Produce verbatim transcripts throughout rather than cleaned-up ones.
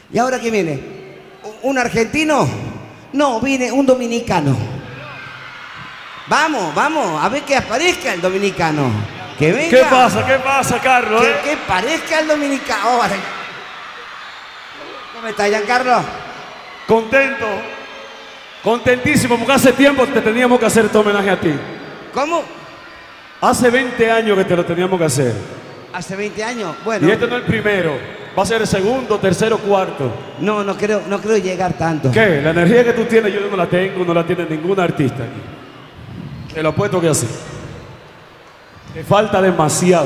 ¿Y ahora quién viene? ¿Un argentino? No, viene un dominicano. Vamos, vamos, a ver que aparezca el dominicano. Que venga. ¿Qué pasa? ¿Qué pasa, Carlos? Que, eh? que parezca el dominicano. Oh, ¿cómo está, Giancarlo? Contento. Contentísimo, porque hace tiempo te teníamos que hacer este homenaje a ti. ¿Cómo? Hace veinte años que te lo teníamos que hacer. Hace veinte años. Bueno. Y este no es el primero. Va a ser el segundo, tercero, cuarto. No, no creo, no creo llegar tanto. ¿Qué? La energía que tú tienes yo no la tengo, no la tiene ningún artista aquí. Te lo apuesto que así. Te falta demasiado.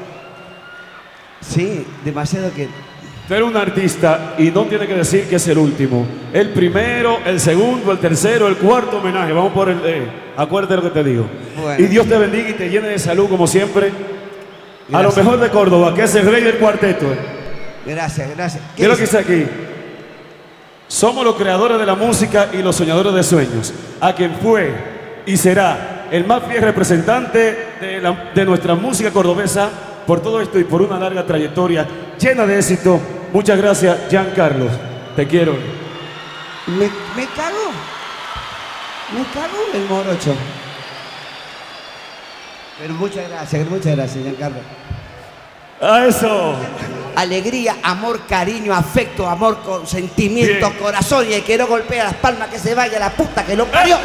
Sí, demasiado que... Tú eres un artista y no tiene que decir que es el último. El primero, el segundo, el tercero, el cuarto homenaje. Vamos por el... Eh, acuérdate lo que te digo. Bueno. Y Dios te bendiga y te llene de salud como siempre. Gracias. A lo mejor de Córdoba, que es el rey del cuarteto. Eh. Gracias, gracias. ¿Qué es lo que dice aquí? Somos los creadores de la música y los soñadores de sueños. A quien fue y será el más fiel representante de, la, de nuestra música cordobesa por todo esto y por una larga trayectoria llena de éxito. Muchas gracias, Giancarlo. Te quiero. Me, me cago. Me cago el morocho. Pero muchas gracias, muchas gracias, Giancarlo. A eso. Alegría, amor, cariño, afecto, amor, consentimiento, Bien. corazón. Y el que no golpea las palmas, que se vaya la puta que lo parió.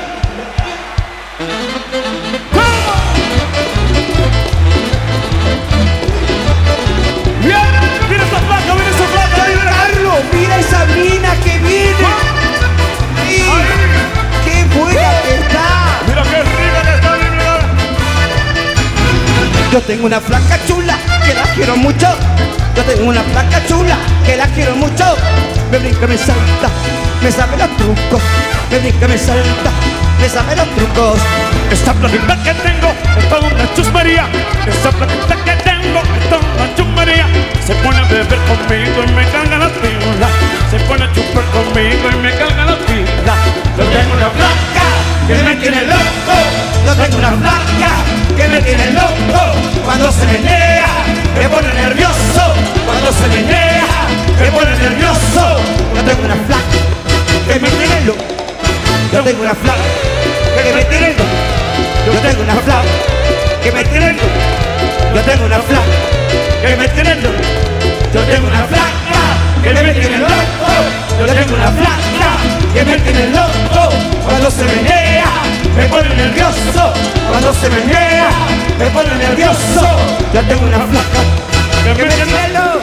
¡Bien! ¡Mira esa placa! ¡Mira esa placa! ¡Ahí, mira! Carlos, mira esa mina que viene. ¡Ay! ¡Qué buena que está! ¡Mira qué rica que está! Mira. Yo tengo una flaca chula que la quiero mucho. Yo tengo una flaca chula que la quiero mucho. Me brinca, me salta, me sabe los trucos. Me brinca, me salta, me sabe los trucos. Esta plaquita que tengo es toda una chusmería. Esta plaquita que tengo es toda una chusmería. Se pone a beber conmigo y me carga la pila. Se pone a chupar conmigo y me carga la pila. Yo tengo una placa que me tiene loco. Yo tengo una flaca que me tiene loco. Cuando se menea, me pone nervioso. Cuando se menea, me pone nervioso. Yo tengo una flaca que me tiene loco. Yo tengo una flaca que me tiene loco. Yo tengo una flaca que me tiene loco. Yo tengo una flaca que me tiene loco. Yo tengo una flaca que me tiene loco. Yo tengo una flaca que me tiene loco. Cuando se menea, me pone nervioso. Cuando se menea, me pone nervioso. Yo tengo una flaca que me tiene loco.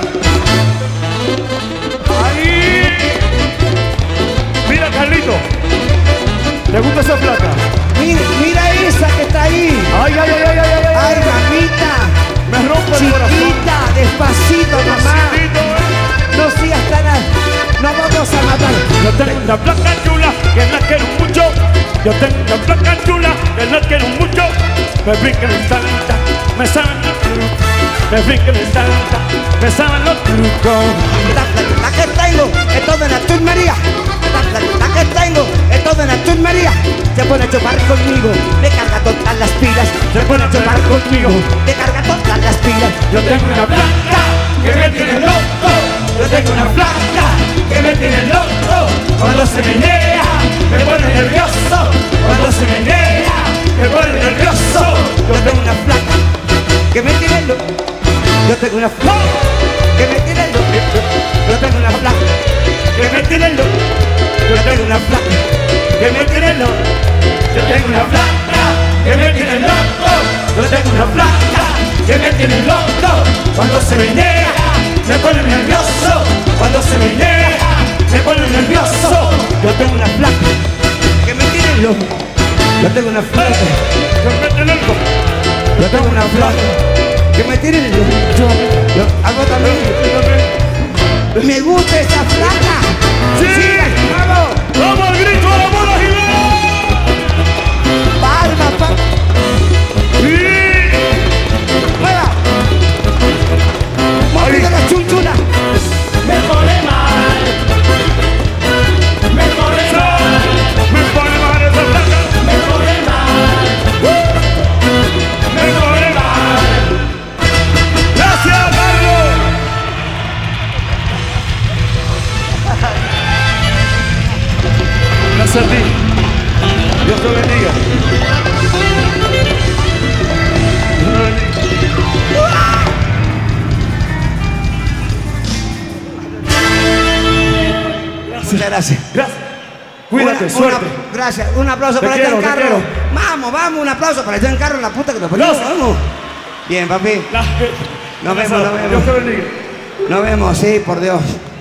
¡Ahí! Mira, Carlito. ¿Te gusta esa placa? Mira, mira esa que está ahí. ¡Ay, ay, ay, ay, ay! ay, Ay, mamita. Me rompe el corazón. Chiquita, despacito, mamá. Despacito, eh. No sigas tan... a- No vamos a matar. Yo tengo una placa chula que la quiero mucho. Yo tengo una placa chula que la quiero mucho. Me brinca, me salta, me saben los trucos. Me brinca, me salta, me saben los trucos. La platita que tengo es toda una turmería. La platita que tengo es toda una turmería. Se pone a chupar conmigo, me carga todas las pilas. Se pone a chupar conmigo, me carga todas las pilas. Yo tengo una placa que me tiene loco. Yo tengo una flaca que me tiene loco. Cuando se menea, me pone nervioso. Cuando se menea, me pone nervioso. Yo tengo una flaca que me tiene loco. Yo tengo una flaca que me tiene loco. Yo tengo una flaca que me tiene loco. Yo tengo una flaca que me tiene loco. Yo tengo una flaca que me tiene loco. Yo tengo una flaca que me tiene loco. Cuando se menea, me pone nervioso. Cuando se menea, me pone nervioso. Yo tengo una flaca que me tiene loco. Yo tengo una flaca Que me tiene loco. Yo tengo una flaca que me tiene loco. Yo hago también. Me gusta esa flaca. Sí. vamos. ¡Vamos al grito de la bola gigante! Palma, palma. ¡Sí! Mueva. Mueve la chunchula. Me pone mal, me pone mal, Me pone mal esa placa. me pone mal, me pone mal. ¡Gracias, Carlos! Gracias a ti. Dios te bendiga. Muchas gracias. Gracias. Cuídate, Una- suerte. una- gracias. Un aplauso Te para quiero, el te carro. quiero. Vamos, vamos, un aplauso para el carro en la puta que nos ponemos. Gracias. Vamos. Bien, papi. La- Nos vemos, nos Dios vemos. te bendiga. Nos vemos, sí, por Dios.